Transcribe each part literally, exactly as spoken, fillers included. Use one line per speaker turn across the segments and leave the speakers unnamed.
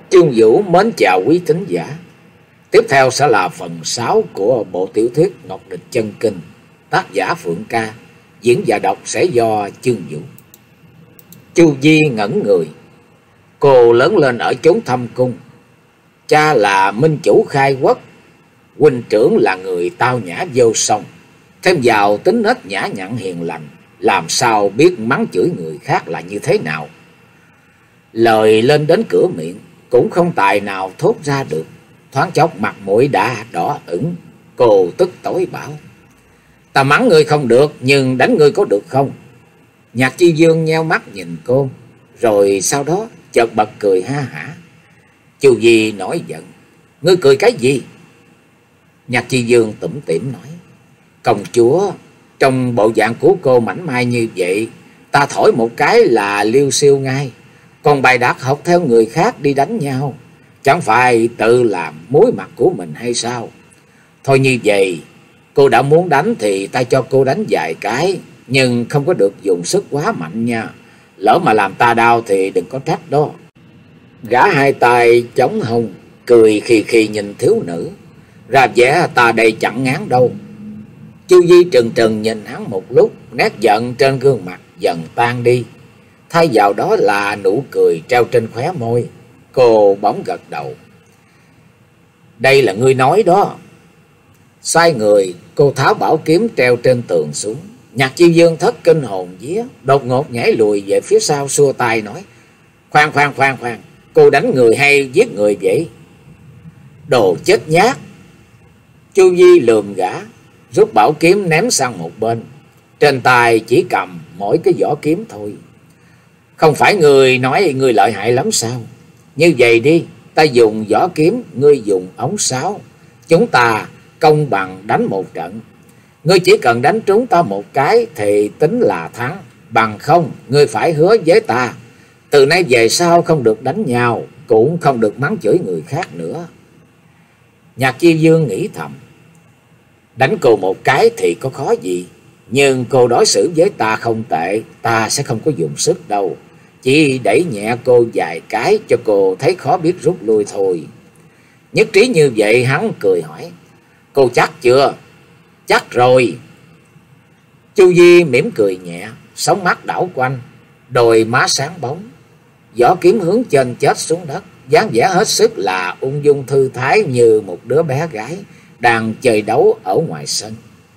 Chương Vũ mến chào quý thính giả. Tiếp theo sẽ là phần sáu của bộ tiểu thuyết Ngọc Địch Chân Kinh, tác giả Phượng Ca, diễn và đọc sẽ do Chương Vũ. Chu Di ngẩn người. Cô lớn lên ở chốn thâm cung. Cha là minh chủ khai quốc, huynh trưởng là người tao nhã vô song, thêm vào tính nết nhã nhặn hiền lành, làm sao biết mắng chửi người khác là như thế nào. Lời lên đến cửa miệng cũng không tài nào thốt ra được. Thoáng chốc mặt mũi đã đỏ ửng. Cô tức tối bảo: "Ta mắng ngươi không được, nhưng đánh ngươi có được không?" Nhạc Chi Dương nheo mắt nhìn cô, rồi sau đó chợt bật cười ha hả. Chu Di nổi giận: "Ngươi cười cái gì?" Nhạc Chi Dương tủm tỉm nói: "Công chúa, trong bộ dạng của cô mảnh mai như vậy, ta thổi một cái là liêu xiêu ngay. Còn bày đặt học theo người khác đi đánh nhau, chẳng phải tự làm muối mặt của mình hay sao? Thôi như vậy, cô đã muốn đánh thì ta cho cô đánh vài cái, nhưng không có được dùng sức quá mạnh nha. Lỡ mà làm ta đau thì đừng có trách đó." Gã hai tay chống hông, cười khì khì nhìn thiếu nữ, ra vẻ ta đây chẳng ngán đâu. Chu Di trừng trừng nhìn hắn một lúc, nét giận trên gương mặt dần tan đi, thay vào đó là nụ cười treo trên khóe môi. Cô bỗng gật đầu: "Đây là ngươi nói đó." Xoay người, cô tháo bảo kiếm treo trên tường xuống. Nhạc Chi Dương thất kinh hồn vía, đột ngột nhảy lùi về phía sau, xua tay nói: Khoan khoan khoan khoan, cô đánh người hay giết người vậy?" "Đồ chết nhát!" Chu Di lườm gã, rút bảo kiếm ném sang một bên. Trên tay chỉ cầm mỗi cái vỏ kiếm thôi. "Không phải người nói người lợi hại lắm sao? Như vậy đi, ta dùng vỏ kiếm, ngươi dùng ống sáo. Chúng ta công bằng đánh một trận. Ngươi chỉ cần đánh trúng ta một cái thì tính là thắng. Bằng không, ngươi phải hứa với ta, từ nay về sau không được đánh nhau, cũng không được mắng chửi người khác nữa." Nhạc Chi Dương nghĩ thầm: đánh cô một cái thì có khó gì, nhưng cô đối xử với ta không tệ, ta sẽ không có dùng sức đâu. Chỉ đẩy nhẹ cô vài cái cho cô thấy khó biết rút lui thôi. Nhất trí như vậy, hắn cười hỏi: "Cô chắc chưa?" "Chắc rồi." Chu Di mỉm cười nhẹ, sóng mắt đảo quanh, đôi má sáng bóng, vỏ kiếm hướng trên chết xuống đất, dáng vẻ hết sức là ung dung thư thái, như một đứa bé gái đang chơi đấu ở ngoài sân.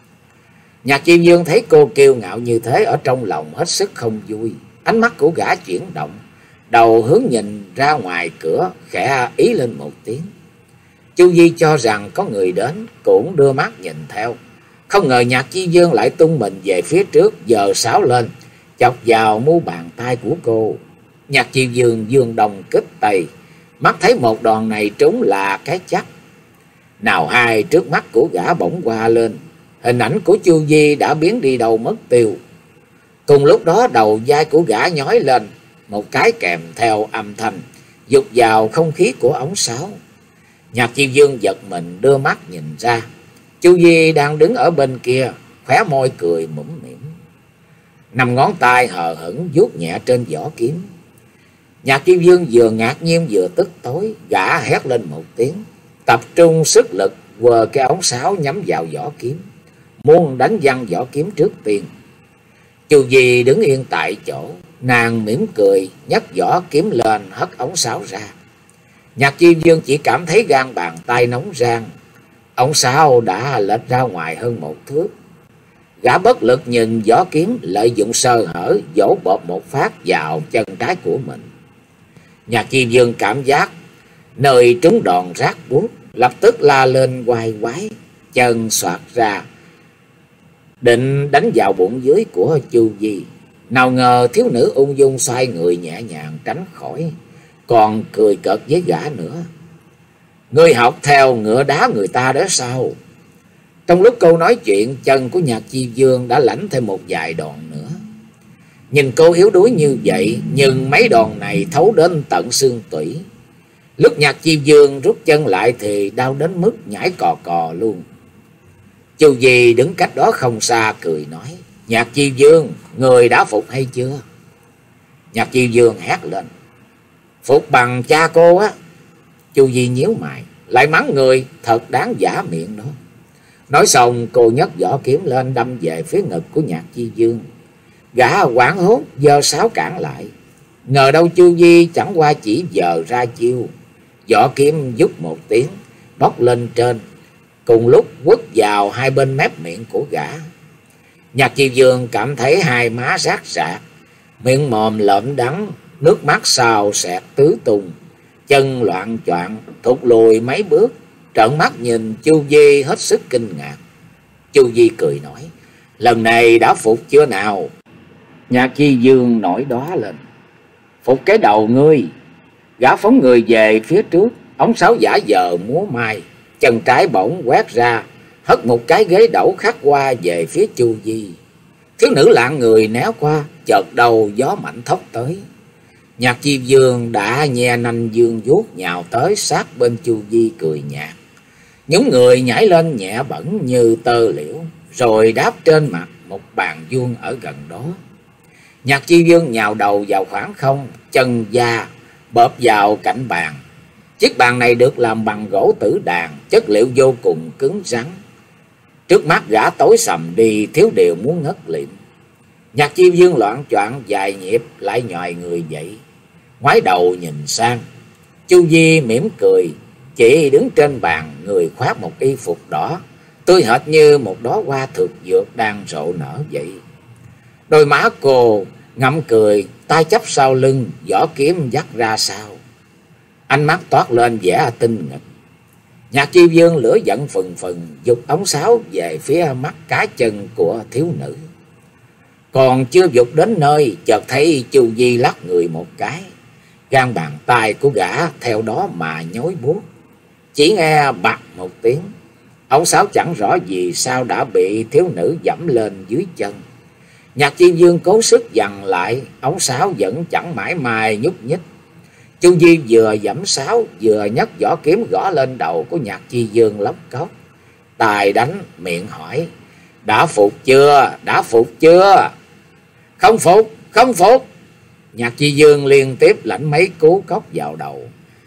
Nhạc Chi Dương thấy cô kiêu ngạo như thế, ở trong lòng hết sức không vui. Ánh mắt của gã chuyển động, đầu hướng nhìn ra ngoài cửa, khẽ ý lên một tiếng. Chu Di cho rằng có người đến, cũng đưa mắt nhìn theo. Không ngờ Nhạc Chi Dương lại tung mình về phía trước, giơ sáo lên, chọc vào mu bàn tay của cô. Nhạc Chi Dương dương đồng kích tay, mắt thấy một đòn này trúng là cái chắc. Nào hai, trước mắt của gã bỗng qua lên, hình ảnh của Chu Di đã biến đi đâu mất tiêu. Cùng lúc đó đầu vai của gã nhói lên một cái, kèm theo âm thanh dục vào không khí của ống sáo. Nhạc Chi Dương giật mình đưa mắt nhìn ra, Chu Di đang đứng ở bên kia, khóe môi cười mũm mĩm, năm ngón tay hờ hững vuốt nhẹ trên vỏ kiếm. Nhạc Chi Dương vừa ngạc nhiên vừa tức tối, gã hét lên một tiếng, tập trung sức lực quờ cái ống sáo nhắm vào vỏ kiếm, muốn đánh văng vỏ kiếm trước tiên. Chu Di đứng yên tại chỗ, nàng mỉm cười nhấc vỏ kiếm lên, hất ống sáo ra. Nhạc Chi Dương chỉ cảm thấy gan bàn tay nóng rang, ống sáo đã lệch ra ngoài hơn một thước. Gã bất lực nhìn vỏ kiếm, lợi dụng sơ hở vỗ bộp một phát vào chân trái của mình. Nhạc Chi Dương cảm giác nơi trúng đòn rát buốt, lập tức la lên oai oái, chân xoạc ra định đánh vào bụng dưới của Chu Di. Nào ngờ thiếu nữ ung dung xoay người nhẹ nhàng tránh khỏi, còn cười cợt với gã nữa: "Ngươi học theo ngựa đá người ta đó sao?" Trong lúc cô nói chuyện, chân của Nhạc Chi Dương đã lãnh thêm một vài đòn nữa. Nhìn cô yếu đuối như vậy, nhưng mấy đòn này thấu đến tận xương tủy. Lúc Nhạc Chi Dương rút chân lại thì đau đến mức nhảy cò cò luôn. Chu Di đứng cách đó không xa cười nói: "Nhạc Chi Dương, người đã phục hay chưa?" Nhạc Chi Dương hét lên: "Phục bằng cha cô á, Chu Di nhíu mày, lại mắng người thật đáng giả miệng đó. Nói xong cô nhấc vỏ kiếm lên đâm về phía ngực của Nhạc Chi Dương. Gã hoảng hốt giơ sáo cản lại. Ngờ đâu Chu Di chẳng qua chỉ giờ ra chiêu. Vỏ kiếm vút một tiếng bốc lên trên, cùng lúc quất vào hai bên mép miệng của gã. Nhạc Chi Dương cảm thấy hai má rát rạc, miệng mồm lợm đắng, nước mắt xào xẹt tứ tung, chân loạng choạng thụt lùi mấy bước, trợn mắt nhìn Chu Di hết sức kinh ngạc. Chu Di cười nói, lần này đã phục chưa nào? Nhạc Chi Dương nổi đóa lên, phục cái đầu ngươi. Gã phóng người về phía trước, ống sáo giả vờ múa mai, chân trái bỗng quét ra, hất một cái ghế đẩu khắc qua về phía Chu Di. Thiếu nữ lạng người né qua, chợt đầu gió mạnh thốc tới. Nhạc Chi Dương đã nhe nanh dương vuốt nhào tới sát bên Chu Di cười nhạt. Những người nhảy lên nhẹ bẩn như tơ liễu, rồi đáp trên mặt một bàn vuông ở gần đó. Nhạc Chi Dương nhào đầu vào khoảng không, chân da bóp vào cạnh bàn. Chiếc bàn này được làm bằng gỗ tử đàn, chất liệu vô cùng cứng rắn. Trước mắt gã tối sầm đi, thiếu điều muốn ngất liệm. Nhạc Chi Dương loạng choạng vài nhịp lại nhòi người dậy, ngoái đầu nhìn sang. Chu Di mỉm cười, chỉ đứng trên bàn, người khoác một y phục đỏ, tươi hệt như một đóa hoa thực dược đang rộ nở vậy. Đôi má cô ngậm cười, tay chắp sau lưng, vỏ kiếm vắt ra sau. Ánh mắt toát lên vẻ tinh nghịch. Nhạc Chi Dương lửa giận phừng phừng, giục ống sáo về phía mắt cá chân của thiếu nữ. Còn chưa giục đến nơi, chợt thấy Chu Di lắc người một cái, gan bàn tay của gã theo đó mà nhói buốt. Chỉ nghe bặt một tiếng, ống sáo chẳng rõ vì sao đã bị thiếu nữ dẫm lên dưới chân. Nhạc Chi Dương cố sức giằng lại, ống sáo vẫn chẳng mãi mai nhúc nhích. Chu Di vừa giẫm sáo vừa nhấc vỏ kiếm gõ lên đầu của Nhạc Chi Dương lóc cóc. Tài đánh miệng hỏi, đã phục chưa, đã phục chưa? Không phục, không phục. Nhạc Chi Dương liên tiếp lãnh mấy cú cốc vào đầu.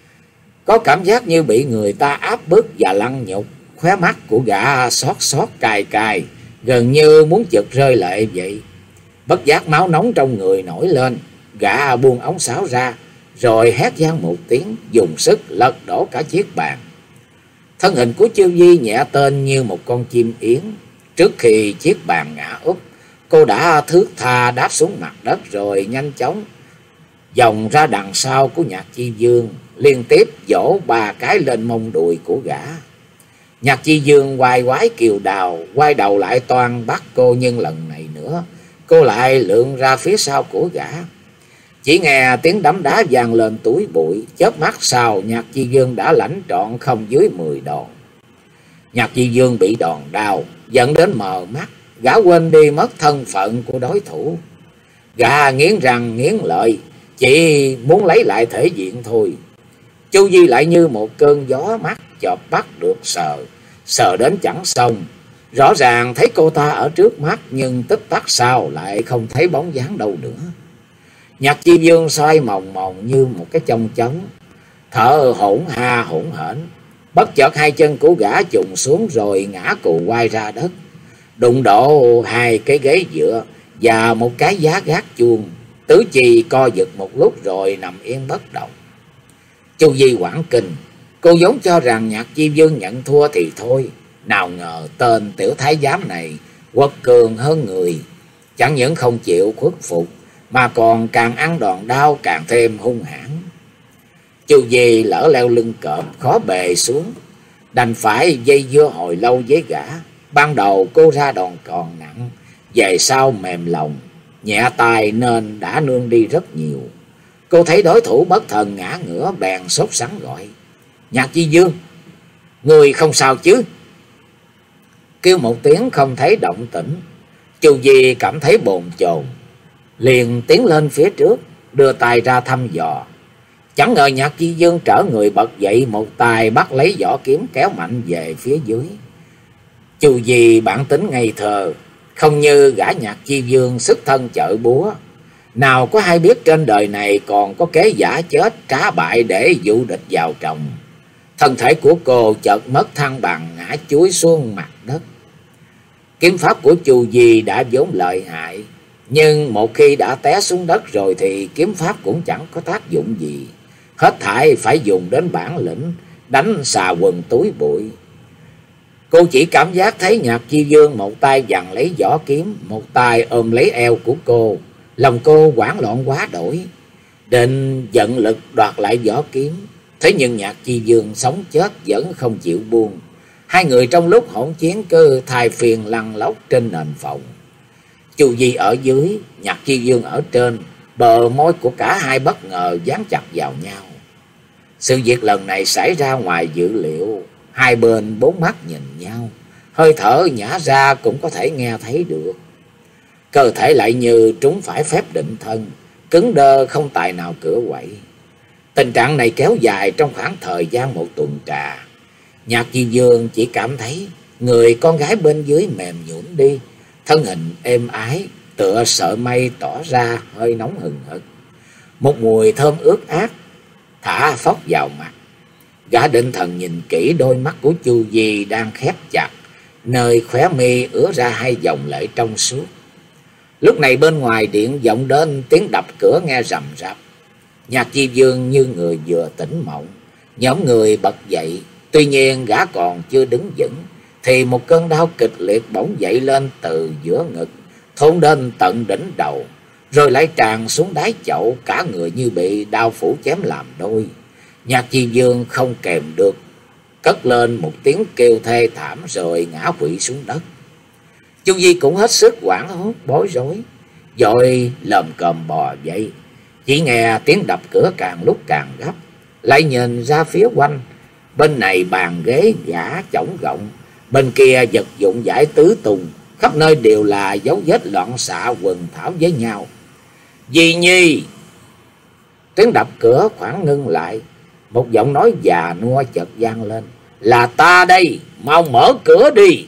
Có cảm giác như bị người ta áp bức và lăng nhục. Khóe mắt của gã xót xót cay cay, gần như muốn chực rơi lệ vậy. Bất giác máu nóng trong người nổi lên, gã buông ống sáo ra, rồi hét vang một tiếng, dùng sức lật đổ cả chiếc bàn. Thân hình của Chu Di nhẹ tên như một con chim yến. Trước khi chiếc bàn ngã úp, cô đã thướt tha đáp xuống mặt đất, rồi nhanh chóng vòng ra đằng sau của Nhạc Chi Dương, liên tiếp vỗ ba cái lên mông đùi của gã. Nhạc Chi Dương quay quái kiều đào, quay đầu lại toan bắt cô, nhưng lần này nữa cô lại lượn ra phía sau của gã. Chỉ nghe tiếng đấm đá vang lên túi bụi, chớp mắt sau Nhạc Chi Dương đã lãnh trọn không dưới mười đòn. Nhạc Chi Dương bị đòn đau dẫn đến mờ mắt, gã quên đi mất thân phận của đối thủ. Gã nghiến răng nghiến lợi, chỉ muốn lấy lại thể diện thôi. Chu Di lại như một cơn gió mát chợp bắt được sờ, sờ đến chẳng xong. Rõ ràng thấy cô ta ở trước mắt, nhưng tích tắc sau lại không thấy bóng dáng đâu nữa. Nhạc Chi Dương xoay mòng mòng như một cái chong chóng, thở hổn ha hổn hển. Bất chợt hai chân của gã chùng xuống rồi ngã cù quay ra đất, đụng độ hai cái ghế dựa và một cái giá gác chuông. Tứ chi co giật một lúc rồi nằm yên bất động. Chu Di hoảng kinh, cô vốn cho rằng Nhạc Chi Dương nhận thua thì thôi, nào ngờ tên tiểu thái giám này quật cường hơn người, chẳng những không chịu khuất phục mà còn càng ăn đòn đau càng thêm hung hãn. Chu Di lỡ leo lưng cọp khó bề xuống, đành phải dây dưa hồi lâu với gã. Ban đầu cô ra đòn còn nặng, về sau mềm lòng, nhẹ tay nên đã nương đi rất nhiều. Cô thấy đối thủ bất thần ngã ngửa, bèn sốt sắng gọi, Nhạc Chi Dương, người không sao chứ? Kêu một tiếng không thấy động tĩnh. Chu Di cảm thấy bồn chồn, liền tiến lên phía trước, đưa tay ra thăm dò. Chẳng ngờ Nhạc Chi Dương trở người bật dậy, một tay bắt lấy vỏ kiếm kéo mạnh về phía dưới. Chu Di bản tính ngây thơ, không như gã Nhạc Chi Dương sức thân chợ búa, nào có hay biết trên đời này còn có kế giả chết trá bại để dụ địch vào chồng. Thân thể của cô chợt mất thăng bằng, ngã chúi xuống mặt đất. Kiếm pháp của Chu Di đã vốn lợi hại, nhưng một khi đã té xuống đất rồi thì kiếm pháp cũng chẳng có tác dụng gì. Hết thảy phải dùng đến bản lĩnh, đánh xà quần túi bụi. Cô chỉ cảm giác thấy Nhạc Chi Dương một tay giằng lấy vỏ kiếm, một tay ôm lấy eo của cô. Lòng cô hoảng loạn quá đổi, định giận lực đoạt lại vỏ kiếm. Thế nhưng Nhạc Chi Dương sống chết vẫn không chịu buông. Hai người trong lúc hỗn chiến cứ thay phiên lăn lóc trên nền phòng. Chu Di ở dưới, Nhạc Chi Dương ở trên. Bờ môi của cả hai bất ngờ dán chặt vào nhau. Sự việc lần này xảy ra ngoài dự liệu. Hai bên bốn mắt nhìn nhau, hơi thở nhả ra cũng có thể nghe thấy được. Cơ thể lại như trúng phải phép định thân, cứng đơ không tài nào cựa quậy. Tình trạng này kéo dài trong khoảng thời gian một tuần trà. Nhạc Chi Dương chỉ cảm thấy người con gái bên dưới mềm nhũn đi, thân hình êm ái tựa sợi mây tỏ ra hơi nóng hừng hực. Một mùi thơm ướt át thả phóc vào mặt. Gã định thần nhìn kỹ đôi mắt của Chu Di đang khép chặt, nơi khóe mi ứa ra hai dòng lệ trong suốt. Lúc này bên ngoài điện vọng đến tiếng đập cửa nghe rầm rập. Nhạc Chi Dương như người vừa tỉnh mộng, nhóm người bật dậy. Tuy nhiên gã còn chưa đứng vững thì một cơn đau kịch liệt bỗng dậy lên từ giữa ngực, thôn đến tận đỉnh đầu, rồi lại tràn xuống đáy chậu. Cả người như bị đao phủ chém làm đôi. Nhạc Chi Dương không kèm được, cất lên một tiếng kêu thê thảm rồi ngã quỵ xuống đất. Chu Di cũng hết sức hoảng hốt bối rối, vội lồm cồm bò dậy. Chỉ nghe tiếng đập cửa càng lúc càng gấp, lại nhìn ra phía quanh. Bên này bàn ghế gã chổng gọng, bên kia vật dụng giải tứ tùng, khắp nơi đều là dấu vết loạn xạ quần thảo với nhau. Di Nhi! Tiếng đập cửa khoảng ngưng lại, một giọng nói già nua chợt vang lên. Là ta đây, mau mở cửa đi.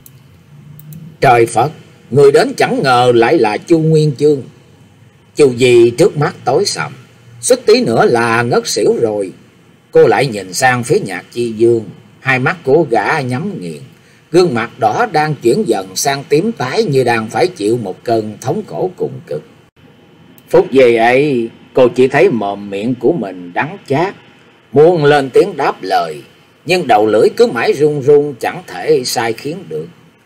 Trời Phật, người đến chẳng ngờ lại là Chu Nguyên Chương. Chu Di trước mắt tối sầm, suýt tí nữa là ngất xỉu rồi. Cô lại nhìn sang phía Nhạc Chi Dương, hai mắt của gã nhắm nghiền, gương mặt đỏ đang chuyển dần sang tím tái như đang phải chịu một cơn thống khổ cùng cực. Phút giây ấy, cô chỉ thấy mồm miệng của mình đắng chát, muốn lên tiếng đáp lời, nhưng đầu lưỡi cứ mãi run run chẳng thể sai khiến được.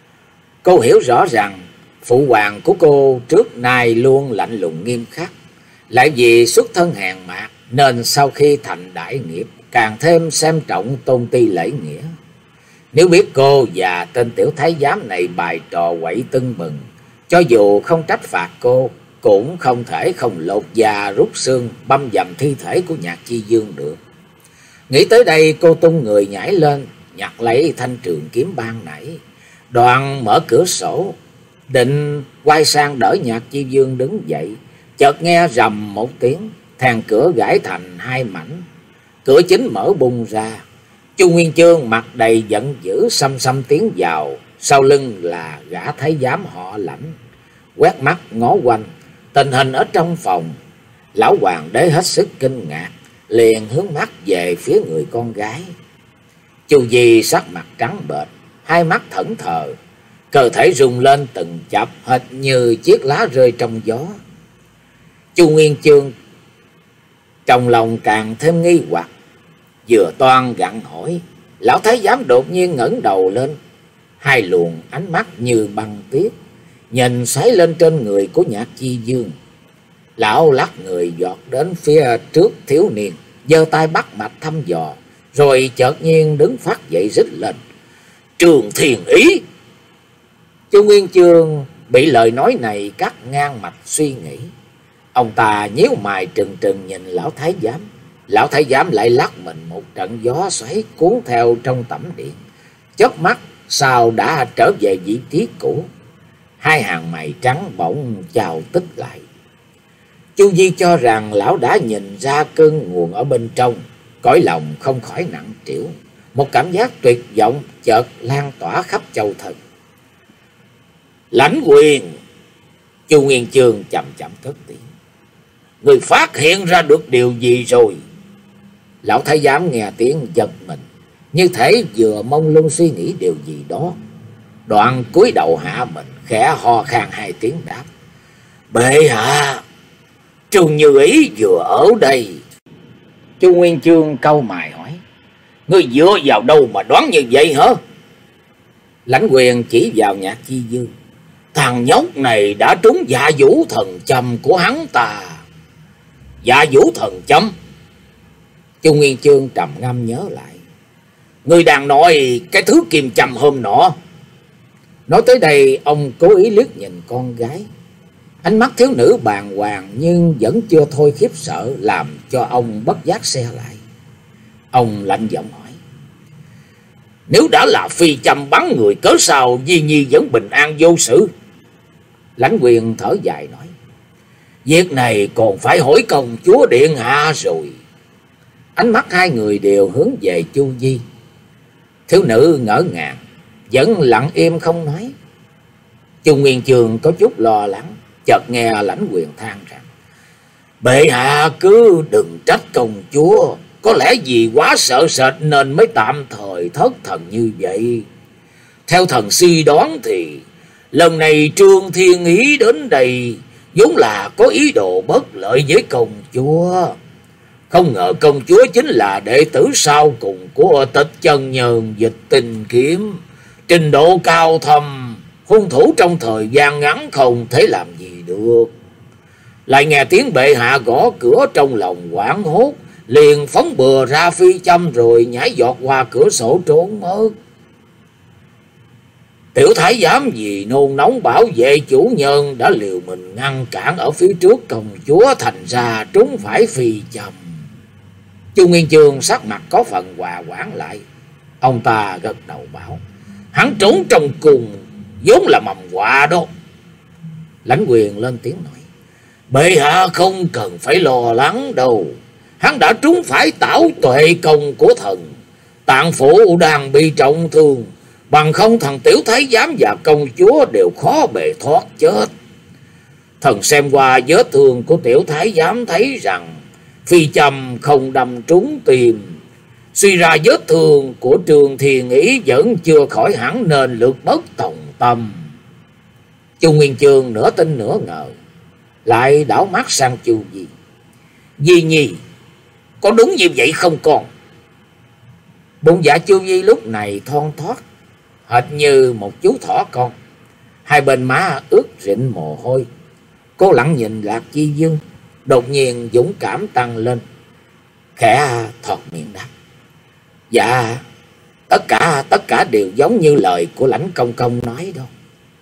Cô hiểu rõ rằng phụ hoàng của cô trước nay luôn lạnh lùng nghiêm khắc, lại vì xuất thân hèn mạt nên sau khi thành đại nghiệp càng thêm xem trọng tôn ti lễ nghĩa. Nếu biết cô và tên tiểu thái giám này bài trò quậy tưng bừng, cho dù không trách phạt cô, cũng không thể không lột da rút xương băm dầm thi thể của Nhạc Chi Dương được. Nghĩ tới đây, cô tung người nhảy lên, nhặt lấy thanh trường kiếm ban nãy, đoạn mở cửa sổ, định quay sang đỡ Nhạc Chi Dương đứng dậy. Chợt nghe rầm một tiếng, thàn cửa gãy thành hai mảnh, cửa chính mở bung ra. Chu Nguyên Chương mặt đầy giận dữ xăm xăm tiến vào, sau lưng là gã thái giám họ Lãnh. Quét mắt ngó quanh tình hình ở trong phòng, lão hoàng đế hết sức kinh ngạc, liền hướng mắt về phía người con gái. Chu Di sắc mặt trắng bệch, hai mắt thẫn thờ, cơ thể rung lên từng chập hệt như chiếc lá rơi trong gió. Chu Nguyên Chương trong lòng càng thêm nghi hoặc, vừa toan gặng hỏi, lão thái giám đột nhiên ngẩng đầu lên, hai luồng ánh mắt như băng tuyết nhìn xoáy lên trên người của Nhạc Chi Dương. Lão lắc người giọt đến phía trước thiếu niên, giơ tay bắt mạch thăm dò, rồi chợt nhiên đứng phát dậy rít lên. Trường Thiền Ý! Chu Nguyên Chương bị lời nói này cắt ngang mạch suy nghĩ. Ông ta nhíu mày trừng trừng nhìn lão thái giám. Lão thái giám lại lắc mình một trận gió xoáy cuốn theo trong tẩm điện, chớp mắt sau đã trở về vị trí cũ. Hai hàng mày trắng bỗng chào tích lại. Chu Di cho rằng lão đã nhìn ra cơn nguồn ở bên trong, cõi lòng không khỏi nặng trĩu, một cảm giác tuyệt vọng chợt lan tỏa khắp châu thân. Lãnh Quyền! Chu Nguyên Chương chậm chậm cất tiếng. Người phát hiện ra được điều gì rồi? Lão thái giám nghe tiếng giật mình, như thể vừa mông lung suy nghĩ điều gì đó. Đoạn cúi đầu hạ mình, khẽ ho khan hai tiếng đáp: Bệ hạ, Trương Như Ý vừa ở đây. Chu Nguyên Chương cau mày hỏi: Ngươi dựa vào đâu mà đoán như vậy hả? Lãnh Quyền chỉ vào Nhạc Chi Dương: Thằng nhóc này đã trúng dạ vũ thần châm của hắn ta. Dạ vũ thần châm? Chu Nguyên Chương trầm ngâm nhớ lại: Ngươi đang nói cái thứ kim châm hôm nọ. Nói tới đây, ông cố ý liếc nhìn con gái. Ánh mắt thiếu nữ bàng hoàng nhưng vẫn chưa thôi khiếp sợ, làm cho ông bất giác se lại. Ông lạnh giọng hỏi: Nếu đã là phi châm bắn người, cớ sao Di Nhi vẫn bình an vô sự? Lãnh Quyền thở dài nói: Việc này còn phải hỏi công chúa điện hạ rồi. Ánh mắt hai người đều hướng về Chu Di. Thiếu nữ ngỡ ngàng, vẫn lặng im không nói. Chu Nguyên Chương có chút lo lắng, chợt nghe Lãnh Quyền than rằng: Bệ hạ cứ đừng trách công chúa, có lẽ vì quá sợ sệt nên mới tạm thời thất thần như vậy. Theo thần suy đoán thì lần này Trương Thiên Ý đến đây vốn là có ý đồ bất lợi với công chúa. Không ngờ công chúa chính là đệ tử sau cùng của Tịch Chân Nhân Dịch Tình Kiếm, trình độ cao thâm, hung thủ trong thời gian ngắn không thể làm gì được. Lại nghe tiếng bệ hạ gõ cửa, trong lòng hoảng hốt, liền phóng bừa ra phi châm rồi nhảy giọt qua cửa sổ trốn mất. Tiểu thái giám vì nôn nóng bảo vệ chủ nhân đã liều mình ngăn cản ở phía trước công chúa, thành ra trúng phải phi châm. Chu Nguyên Chương sắc mặt có phần hòa hoãn lại. Ông ta gật đầu bảo: Hắn trốn trong cùng vốn là mầm họa đó. Lãnh Quyền lên tiếng nói: Bệ hạ không cần phải lo lắng đâu. Hắn đã trúng phải tảo tuệ công của thần. Tạng phủ đang bị trọng thương, bằng không thằng tiểu thái giám và công chúa đều khó bề thoát chết. Thần xem qua vết thương của tiểu thái giám thấy rằng phi châm không đâm trúng tim. Suy ra vết thương của Trương Thiên Ý vẫn chưa khỏi hẳn nên lược bất tòng tâm. Chu Nguyên Chương nửa tin nửa ngờ, lại đảo mắt sang Chu Di: Di Nhi, có đúng như vậy không con? Bụng dạ Chu Di lúc này thon thót, hệt như một chú thỏ con. Hai bên má ướt rịn mồ hôi. Cô lặng nhìn Lạc Chi Dương, đột nhiên dũng cảm tăng lên, khẽ thọt miệng đáp: Dạ, tất cả tất cả đều giống như lời của Lãnh công công nói đâu.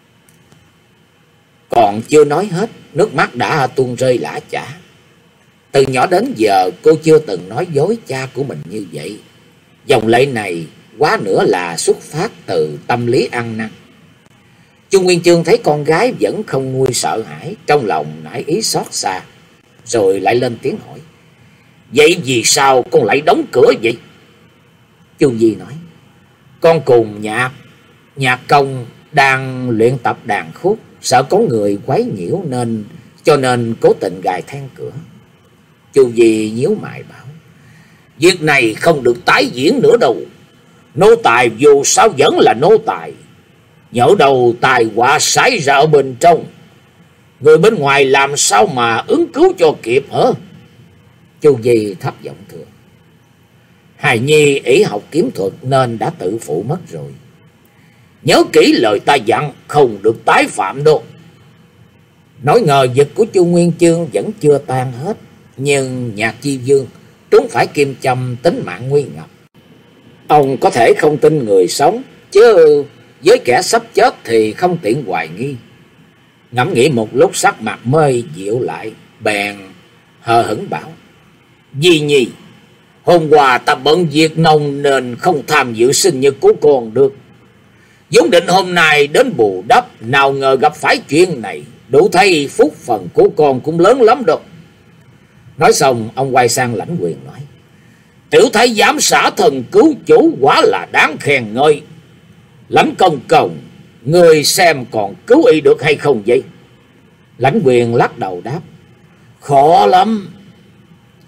Còn chưa nói hết, nước mắt đã tuôn rơi lã chã. Từ nhỏ đến giờ cô chưa từng nói dối cha của mình như vậy. Dòng lệ này quá nữa là xuất phát từ tâm lý ăn năn. Chu Nguyên Chương thấy con gái vẫn không nguôi sợ hãi, trong lòng nảy ý xót xa, rồi lại lên tiếng hỏi: Vậy vì sao con lại đóng cửa vậy? Chu Di nói: Con cùng nhạc nhạc công đang luyện tập đàn khúc, sợ có người quấy nhiễu nên cho nên cố tình gài then cửa. Chu Di nhíu mày bảo: Việc này không được tái diễn nữa đâu. Nô tài dù sao vẫn là nô tài, nhỡ đầu tài họa xảy ra ở bên trong, người bên ngoài làm sao mà ứng cứu cho kịp hả? Chu Di thấp giọng thưa: Hài nhi ỷ học kiếm thuật nên đã tự phụ mất rồi. Nhớ kỹ lời ta dặn, không được tái phạm đâu. Nỗi ngờ vực của Chu Nguyên Chương vẫn chưa tan hết, nhưng Nhạc Chi Dương trúng phải kim châm, tính mạng nguy ngập. Ông có thể không tin người sống, chứ với kẻ sắp chết thì không tiện hoài nghi. Ngẫm nghĩ một lúc, sắc mặt mới dịu lại, bèn hờ hững bảo: Di Nhi, hôm qua ta bận việc nông nên không tham dự sinh nhật của con được. Vốn định hôm nay đến bù đắp, nào ngờ gặp phải chuyện này, đủ thấy phúc phần của con cũng lớn lắm đâu. Nói xong, ông quay sang Lãnh Quyền nói: Tiểu thái giám xả thần cứu chủ quả là đáng khen ngợi. Lãnh công công, người xem còn cứu y được hay không vậy? Lãnh Quyền lắc đầu đáp: Khó lắm.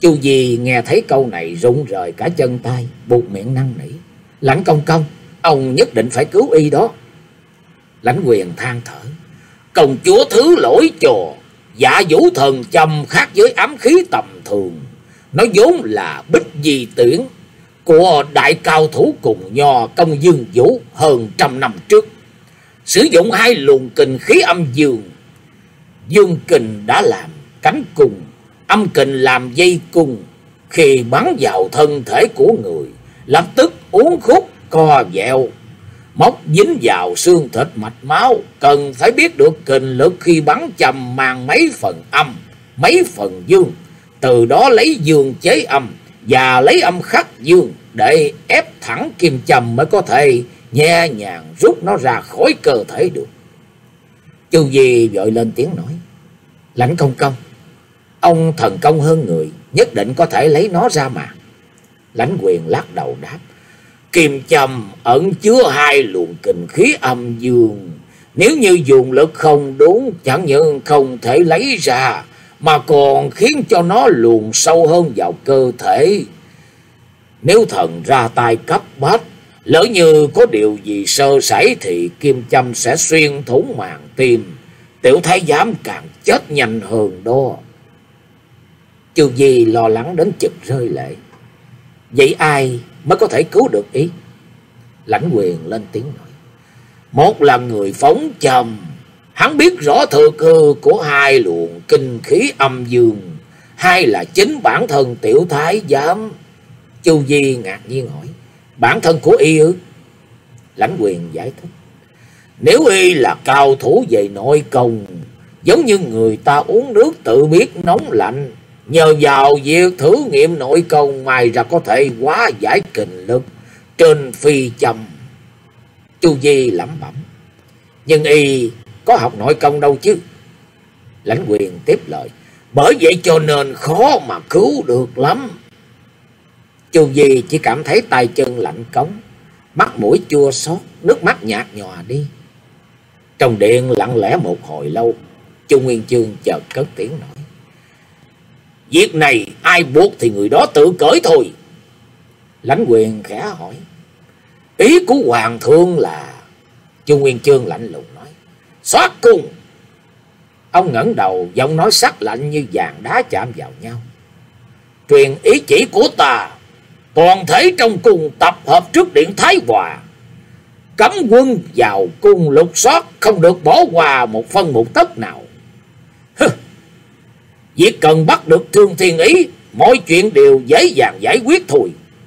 Chu Di nghe thấy câu này rụng rời cả chân tay, buộc miệng năn nỉ: Lãnh công công, ông nhất định phải cứu y đó. Lãnh Quyền than thở: Công chúa thứ lỗi cho, Dạ Vũ thần châm khác với ám khí tầm thường. Nó vốn là bích di tuyển của đại cao thủ cùng Nho Công Dương Vũ hơn trăm năm trước. Sử dụng hai luồng kình khí âm dương. Dương kình đã làm cánh cung, âm kình làm dây cung. Khi bắn vào thân thể của người, lập tức uốn khúc co dẹo, móc dính vào xương thịt mạch máu. Cần phải biết được kình lực khi bắn châm mang mấy phần âm, mấy phần dương. Từ đó lấy dương chế âm và lấy âm khắc dương để ép thẳng kim châm mới có thể nhẹ nhàng rút nó ra khỏi cơ thể được. Chu Di vội lên tiếng nói: Lãnh công công, ông thần công hơn người, nhất định có thể lấy nó ra mà. Lãnh Quyền lắc đầu đáp: Kim châm ẩn chứa hai luồng kình khí âm dương, nếu như dùng lực không đúng, chẳng những không thể lấy ra mà còn khiến cho nó luồn sâu hơn vào cơ thể. Nếu thần ra tay cấp bách, lỡ như có điều gì sơ sẩy thì kim châm sẽ xuyên thủng màng tim, tiểu thái giám càng chết nhanh hơn đó. Chu Di lo lắng đến chực rơi lệ: Vậy ai mới có thể cứu được ý? Lãnh Quyền lên tiếng nói: Một là người phóng châm, hắn biết rõ thực hư của hai luồng kinh khí âm dương. Hai là chính bản thân tiểu thái giám. Chu Di ngạc nhiên hỏi: Bản thân của y ư? Lãnh Quyền giải thích: Nếu y là cao thủ về nội công, giống như người ta uống nước tự biết nóng lạnh, nhờ vào việc thử nghiệm nội công mai ra có thể hóa giải kình lực trên phi châm. Chu Di lẩm bẩm: Nhưng y có học nội công đâu chứ. Lãnh Quyền tiếp lời: Bởi vậy cho nên khó mà cứu được lắm. Chu Di chỉ cảm thấy tay chân lạnh cống, mắt mũi chua xót, nước mắt nhạt nhòa đi. Trong điện lặng lẽ một hồi lâu, Chu Nguyên Chương chợt cất tiếng nói: Việc này ai buộc thì người đó tự cởi thôi. Lãnh Quyền khẽ hỏi: Ý của hoàng thượng là? Chu Nguyên Chương lạnh lùng nói: Xoát cung. Ông ngẩng đầu, giọng nói sắc lạnh như vàng đá chạm vào nhau: Truyền ý chỉ của ta, toàn thể trong cung tập hợp trước điện Thái Hòa, cấm quân vào cung lục soát, không được bỏ qua một phân một tấc nào. Hừ, việc cần bắt được Trương Thiên Ý, mọi chuyện đều dễ dàng giải quyết thôi.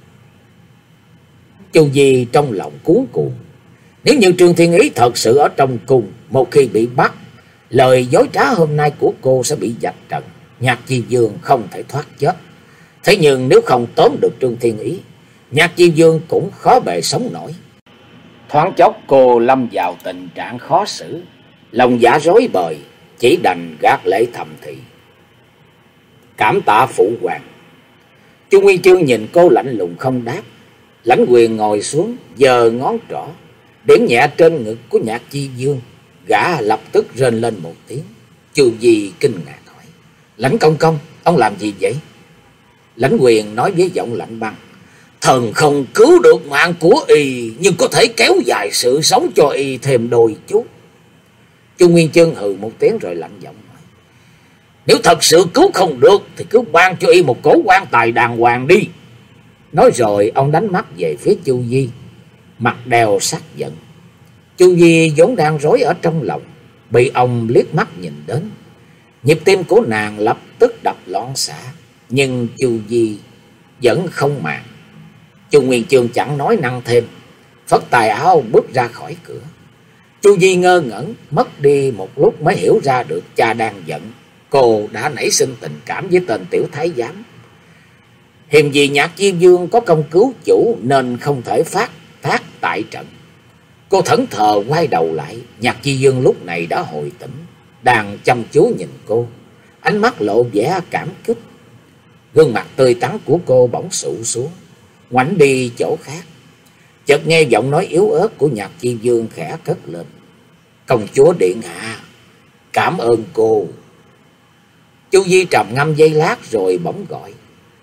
Chu Di trong lòng cuống cuồng. Nếu như Trương Thiên Ý thật sự ở trong cung, một khi bị bắt, lời dối trá hôm nay của cô sẽ bị vạch trần, Nhạc Chi Dương không thể thoát chết. Thế nhưng nếu không tóm được Trương Thiên Ý, Nhạc Chi Dương cũng khó bề sống nổi. Thoáng chốc cô lâm vào tình trạng khó xử, lòng dạ rối bời, chỉ đành gác lễ thầm thì: Cảm tạ phụ hoàng. Chu Nguyên Chương nhìn cô lạnh lùng không đáp. Lãnh Quyền ngồi xuống, giơ ngón trỏ điểm nhẹ trên ngực của Nhạc Chi Dương. Gã lập tức rên lên một tiếng. Chu Di kinh ngạc hỏi: Lãnh công công, ông làm gì vậy? Lãnh Quyền nói với giọng lạnh băng: Thần không cứu được mạng của y, nhưng có thể kéo dài sự sống cho y thêm đôi chút. Chu Nguyên Chương hừ một tiếng rồi lạnh giọng nói: Nếu thật sự cứu không được thì cứ ban cho y một cổ quan tài đàng hoàng đi. Nói rồi ông đánh mắt về phía Chu Di, mặt đeo sắc giận. Chu Di vốn đang rối ở trong lòng, bị ông liếc mắt nhìn đến, nhịp tim của nàng lập tức đập loạn xạ. Nhưng Chu Di vẫn không màng. Chu Nguyên Chương chẳng nói năng thêm, phất tài áo bước ra khỏi cửa. Chu Di ngơ ngẩn, mất đi một lúc mới hiểu ra được cha đang giận. Cô đã nảy sinh tình cảm với tên tiểu thái giám. Hiềm gì Nhạc Chi Dương có công cứu chủ nên không thể phát thác tại trận. Cô thẫn thờ quay đầu lại. Nhạc Chi Dương lúc này đã hồi tỉnh, đang chăm chú nhìn cô, ánh mắt lộ vẻ cảm kích. Gương mặt tươi tắn của cô bỗng sụ xuống, ngoảnh đi chỗ khác. Chợt nghe giọng nói yếu ớt của Nhạc Chi Dương khẽ cất lên: Công chúa điện hạ, cảm ơn cô. Chu Di trầm ngâm giây lát rồi bỗng gọi: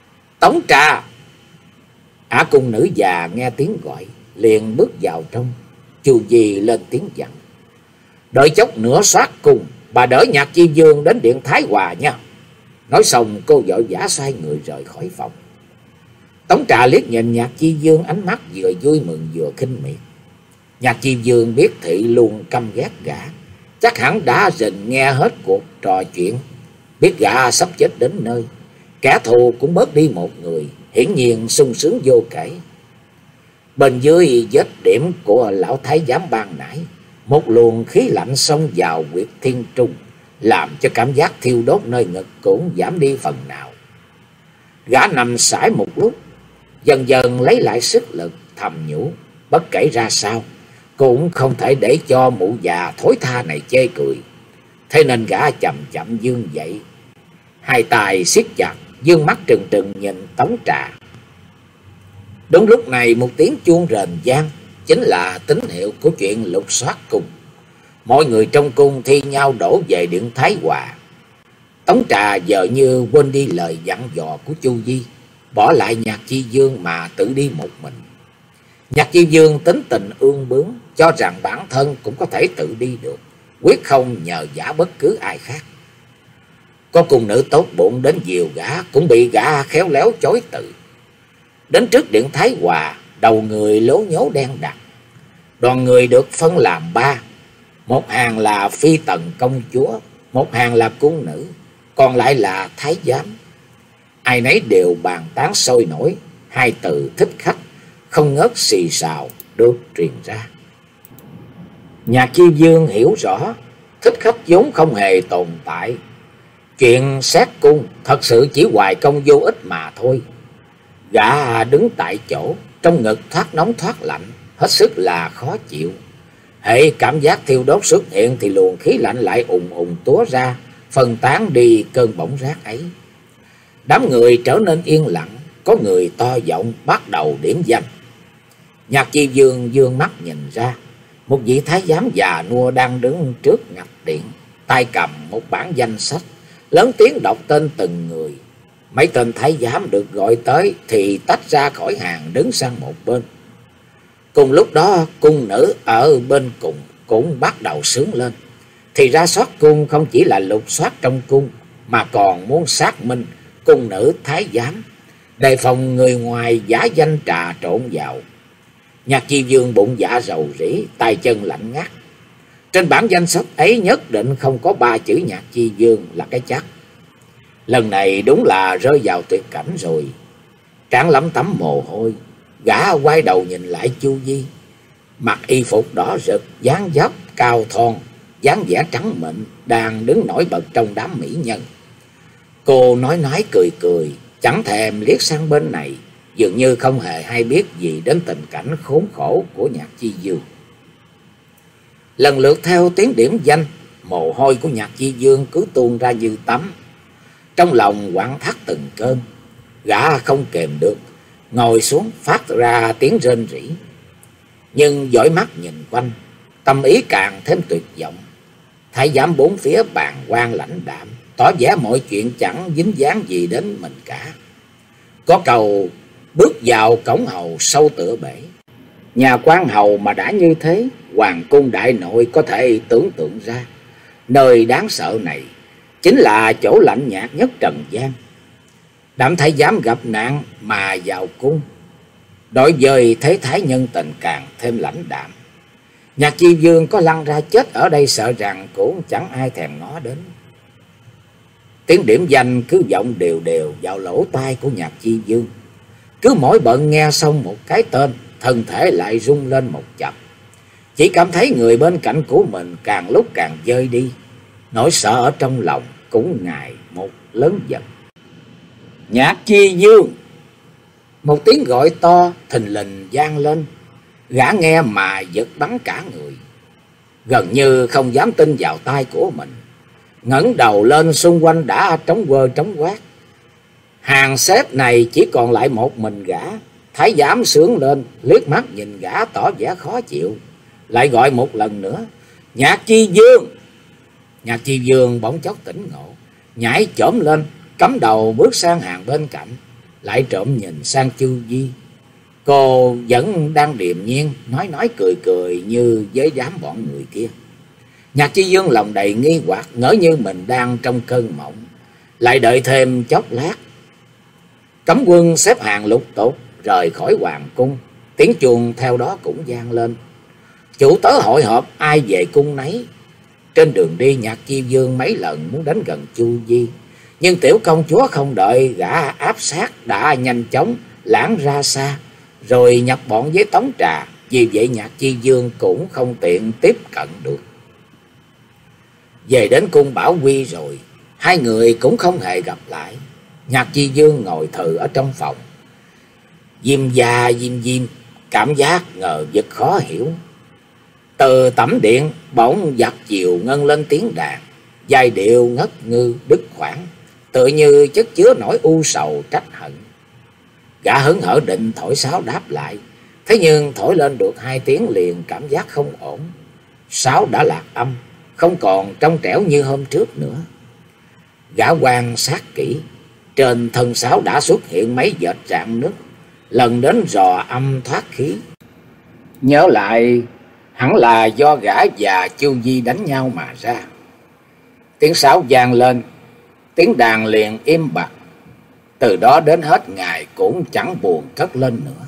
Tống Trà! Ả cung nữ già nghe tiếng gọi, liền bước vào trong. Chu Di lên tiếng dặn: đợi chốc nữa soát cùng, bà đỡ Nhạc Chi Dương đến điện Thái Hòa nha. Nói xong cô vội vã xoay người rời khỏi phòng. Tống Trà liếc nhìn Nhạc Chi Dương, ánh mắt vừa vui mừng vừa khinh miệt. Nhạc Chi Dương biết thị luôn căm ghét gã, chắc hẳn đã rình nghe hết cuộc trò chuyện, biết gã sắp chết đến nơi, kẻ thù cũng bớt đi một người, hiển nhiên sung sướng vô kể. Bên dưới vết điểm của lão thái giám ban nãy, một luồng khí lạnh xông vào huyệt thiên trung, làm cho cảm giác thiêu đốt nơi ngực cũng giảm đi phần nào. Gã nằm sải một lúc, dần dần lấy lại sức lực, thầm nhủ bất kể ra sao cũng không thể để cho mụ già thối tha này chê cười. Thế nên gã chậm chậm vươn dậy, hai tay siết chặt, dương mắt trừng trừng nhìn Tống Trà. Đúng lúc này một tiếng chuông rền vang, chính là tín hiệu của chuyện lục soát cung. Mọi người trong cung thi nhau đổ về điện Thái Hòa. Tống Trà giờ như quên đi lời dặn dò của Chu Di, bỏ lại Nhạc Chi Dương mà tự đi một mình. Nhạc Chi Dương tính tình ương bướng, cho rằng bản thân cũng có thể tự đi được, quyết không nhờ vả bất cứ ai khác. Có cung nữ tốt bụng đến dìu gã, cũng bị gã khéo léo chối từ. Đến trước điện Thái Hòa, đầu người lố nhố đen đặc. Đoàn người được phân làm ba, một hàng là phi tần công chúa, một hàng là cung nữ, còn lại là thái giám. Ai nấy đều bàn tán sôi nổi, hai từ thích khách không ngớt xì xào được truyền ra. Nhạc Chi Dương hiểu rõ thích khách vốn không hề tồn tại, chuyện xét cung thật sự chỉ hoài công vô ích mà thôi. Gã đứng tại chỗ, trong ngực thoát nóng thoát lạnh, hết sức là khó chịu. Hễ cảm giác thiêu đốt xuất hiện thì luồng khí lạnh lại ùn ùn túa ra, phân tán đi cơn bỏng rát ấy. Đám người trở nên yên lặng, có người to giọng bắt đầu điểm danh. Nhạc Chi Dương dương mắt nhìn ra, một vị thái giám già nua đang đứng trước ngạch điện, tay cầm một bản danh sách, lớn tiếng đọc tên từng người. Mấy tên thái giám được gọi tới thì tách ra khỏi hàng, đứng sang một bên. Cùng lúc đó cung nữ ở bên cùng cũng bắt đầu sướng lên. Thì ra soát cung không chỉ là lục soát trong cung, mà còn muốn xác minh cung nữ thái giám, đề phòng người ngoài giả danh trà trộn vào. Nhạc Chi Dương bụng dạ rầu rĩ, tay chân lạnh ngắt. Trên bản danh sách ấy nhất định không có ba chữ Nhạc Chi Dương là cái chắc. Lần này đúng là rơi vào tuyệt cảnh rồi. Trán lấm tấm mồ hôi, gã quay đầu nhìn lại Chu Di, mặc y phục đỏ rực, dáng dấp cao thon, dáng vẻ trắng mịn, đang đứng nổi bật trong đám mỹ nhân. Cô nói nói cười cười, chẳng thèm liếc sang bên này, dường như không hề hay biết gì đến tình cảnh khốn khổ của Nhạc Chi Dương. Lần lượt theo tiếng điểm danh, mồ hôi của Nhạc Chi Dương cứ tuôn ra như tắm. Trong lòng quặn thắt từng cơn, gã không kềm được, ngồi xuống phát ra tiếng rên rỉ. Nhưng dõi mắt nhìn quanh, tâm ý càng thêm tuyệt vọng. Thái giám bốn phía bàng quan lãnh đạm, tỏ vẻ mọi chuyện chẳng dính dáng gì đến mình cả. Có cầu bước vào cổng hầu sâu tựa bể. Nhà quan hầu mà đã như thế, hoàng cung đại nội có thể tưởng tượng ra, nơi đáng sợ này chính là chỗ lạnh nhạt nhất trần gian. Đám thái giám gặp nạn mà vào cung, đối với thế thái nhân tình càng thêm lãnh đạm. Nhạc Chi Dương có lăn ra chết ở đây sợ rằng cũng chẳng ai thèm ngó đến. Tiếng điểm danh cứ vọng đều đều vào lỗ tai của Nhạc Chi Dương. Cứ mỗi bận nghe xong một cái tên, thân thể lại rung lên một chập. Chỉ cảm thấy người bên cạnh của mình càng lúc càng dơi đi, nỗi sợ ở trong lòng cũng ngày một lớn dần. Nhạc Chi Dương! Một tiếng gọi to thình lình vang lên, gã nghe mà giật bắn cả người, gần như không dám tin vào tai của mình. Ngẩng đầu lên, xung quanh đã trống quơ trống quát. Hàng xếp này chỉ còn lại một mình gã. Thái giám sướng lên, liếc mắt nhìn gã tỏ vẻ khó chịu, lại gọi một lần nữa: Nhạc Chi Dương! Nhạc Chi Dương bỗng chốc tỉnh ngộ, nhảy chổm lên, cắm đầu bước sang hàng bên cạnh. lại trộm nhìn sang Chu Di. Cô vẫn đang điềm nhiên, nói nói cười cười như với đám bọn người kia. Nhạc Chi Dương lòng đầy nghi hoặc, ngỡ như mình đang trong cơn mộng. Lại đợi thêm chốc lát, cấm quân xếp hàng lục tục rời khỏi hoàng cung. Tiếng chuông theo đó cũng vang lên. Chủ tớ hội họp ai về cung nấy. Trên đường đi, Nhạc Chi Dương mấy lần muốn đến gần Chu Di, nhưng tiểu công chúa không đợi gã áp sát đã nhanh chóng lãng ra xa, rồi nhập bọn với Tống Trà. Vì vậy Nhạc Chi Dương cũng không tiện tiếp cận được. Về đến cung Bảo Quy rồi, hai người cũng không hề gặp lại. Nhạc Chi Dương ngồi thừ ở trong phòng, diêm da diêm diêm, cảm giác ngờ vực khó hiểu. Từ tẩm điện bỗng giặt chiều ngân lên tiếng đàn, giai điệu ngất ngư đứt quãng, tựa như chất chứa nỗi u sầu trách hận. Gã hớn hở định thổi sáo đáp lại, thế nhưng thổi lên được hai tiếng liền cảm giác không ổn. Sáo đã lạc âm, không còn trong trẻo như hôm trước nữa. Gã quan sát kỹ, trên thân sáo đã xuất hiện mấy vệt rạn nứt, lần đến rò âm thoát khí. Nhớ lại hẳn là do gã và Chu Di đánh nhau mà ra. Tiếng sáo vang lên, tiếng đàn liền im bặt. Từ đó đến hết ngày cũng chẳng buồn cất lên nữa.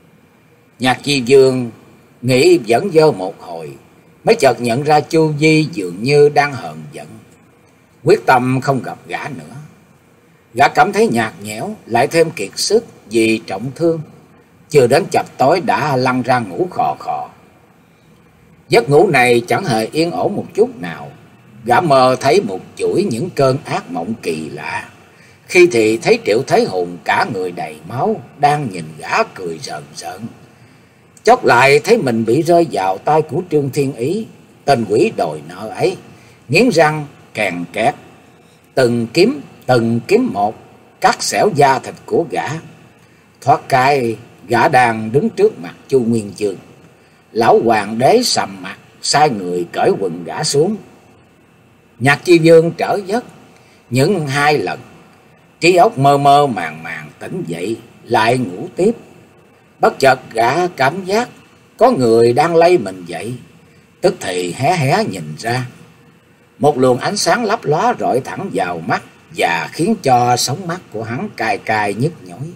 Nhạc Chi Dương nghĩ vẫn dơ một hồi, mới chợt nhận ra Chu Di dường như đang hờn giận, quyết tâm không gặp gã nữa. Gã cảm thấy nhạt nhẽo, lại thêm kiệt sức vì trọng thương, chưa đến chập tối đã lăn ra ngủ khò khò. Giấc ngủ này chẳng hề yên ổn một chút nào. Gã mơ thấy một chuỗi những cơn ác mộng kỳ lạ. Khi thì thấy Triệu Thế Hùng cả người đầy máu đang nhìn gã cười rợn rợn. Chốc lại thấy mình bị rơi vào tay của Trương Thiên Ý, tên quỷ đòi nợ ấy, nghiến răng kèn kẹt, từng kiếm từng kiếm một cắt xẻo da thịt của gã. Thoát cái gã đang đứng trước mặt Chu Nguyên Chương. Lão hoàng đế sầm mặt, sai người cởi quần gã xuống. Nhạc Chi Dương trở giấc những hai lần, trí óc mơ mơ màng màng tỉnh dậy, lại ngủ tiếp. Bất chợt gã cảm giác có người đang lay mình dậy, tức thì hé hé nhìn ra. Một luồng ánh sáng lấp ló rọi thẳng vào mắt và khiến cho sống mắt của hắn cay cay nhức nhối.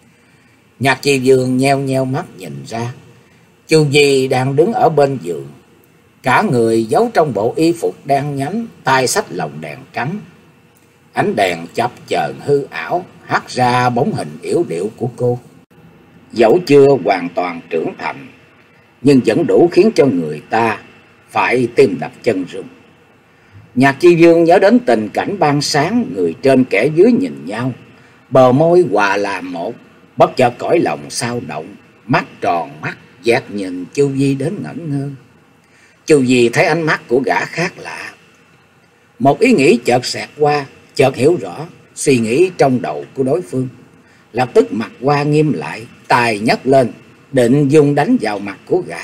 Nhạc Chi Dương nheo nheo mắt nhìn ra, Chu Di đang đứng ở bên giường, cả người giấu trong bộ y phục đen nhánh, tay xách lồng đèn trắng. Ánh đèn chập chờn hư ảo hắt ra bóng hình yểu điệu của cô. Dẫu chưa hoàn toàn trưởng thành, nhưng vẫn đủ khiến cho người ta phải tim đập chân rung. Nhạc Chi Dương nhớ đến tình cảnh ban sáng, người trên kẻ dưới nhìn nhau, bờ môi hòa làm một. Bất chợt cõi lòng sao động, mắt tròn mắt dạt nhìn Chu Di đến ngẩn ngơ. Chu Di thấy ánh mắt của gã khác lạ. Một ý nghĩ chợt xẹt qua, chợt hiểu rõ suy nghĩ trong đầu của đối phương. Lập tức mặt qua nghiêm lại, tay nhấc lên, định dùng đánh vào mặt của gã.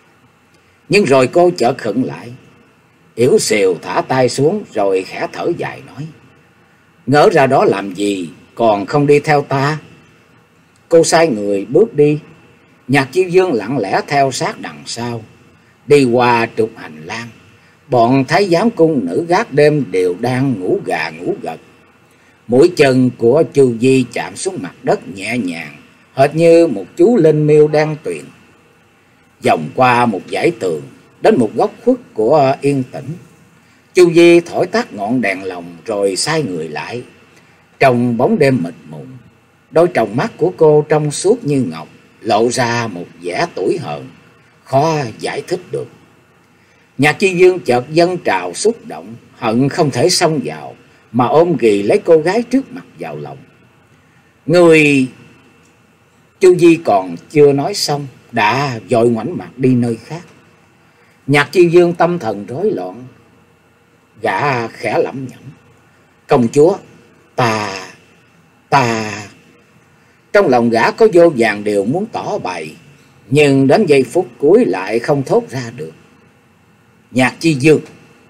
Nhưng rồi cô chợt khựng lại, yếu xìu thả tay xuống rồi khẽ thở dài nói: "Ngỡ ra đó làm gì, còn không đi theo ta?" Cô sai người bước đi. Nhạc Chi Dương lặng lẽ theo sát đằng sau. Đi qua trục hành lang, bọn thái giám cung nữ gác đêm đều đang ngủ gà ngủ gật. Mũi chân của Chu Di chạm xuống mặt đất nhẹ nhàng, hệt như một chú linh miêu đang tuyền. Vòng qua một dãy tường, đến một góc khuất của yên tĩnh. Chu Di thổi tắt ngọn đèn lồng rồi sai người lại. Trong bóng đêm mịt mùng, đôi tròng mắt của cô trong suốt như ngọc, lộ ra một vẻ tủi hờn khó giải thích được. Nhạc Chi Dương chợt dâng trào xúc động, hận không thể xông vào mà ôm ghì lấy cô gái trước mặt vào lòng. Người... Chu Di còn chưa nói xong đã vội ngoảnh mặt đi nơi khác. Nhạc Chi Dương tâm thần rối loạn. Gã khẽ lẩm nhẩm: "Công chúa, ta... ta..." Trong lòng gã có vô vàn điều muốn tỏ bày, nhưng đến giây phút cuối lại không thốt ra được. "Nhạc Chi Dương."